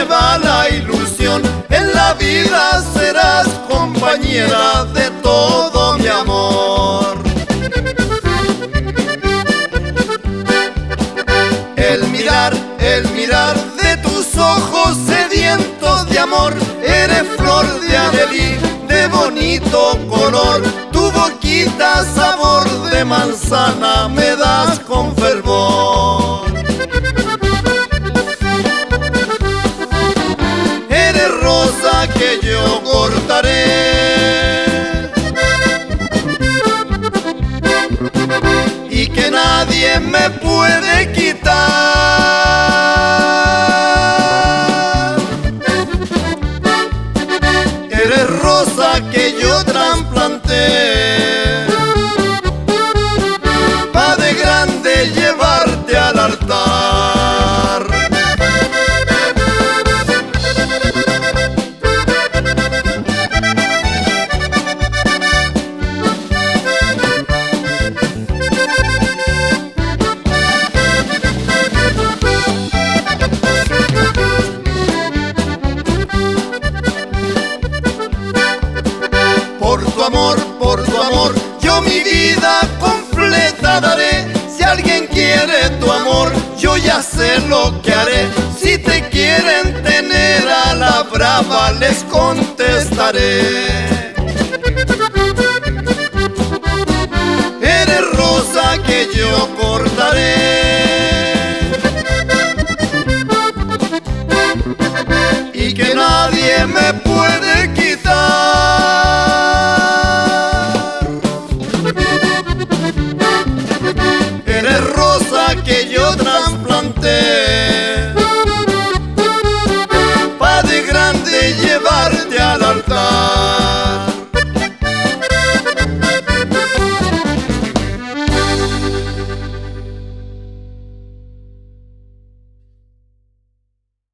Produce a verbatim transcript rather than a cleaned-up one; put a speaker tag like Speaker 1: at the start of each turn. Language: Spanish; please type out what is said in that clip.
Speaker 1: se va la ilusión. En la vida serás compañera de todo mi amor. El mirar, el mirar de tus ojos sedientos de amor. Eres flor de adelí, de bonito color. Tu boquita sabor de manzana me das con fervor. Eres rosa que yo cortaré y que nadie me puede quitar. Eres rosa que yo trasplanté pa' de grande llevarte al altar. Por tu amor, por tu amor, yo mi vida completa daré. Si alguien quiere tu amor, yo ya sé lo que haré. Si te quieren tener a la brava, les contestaré. Eres rosa que yo cortaré y que nadie me puede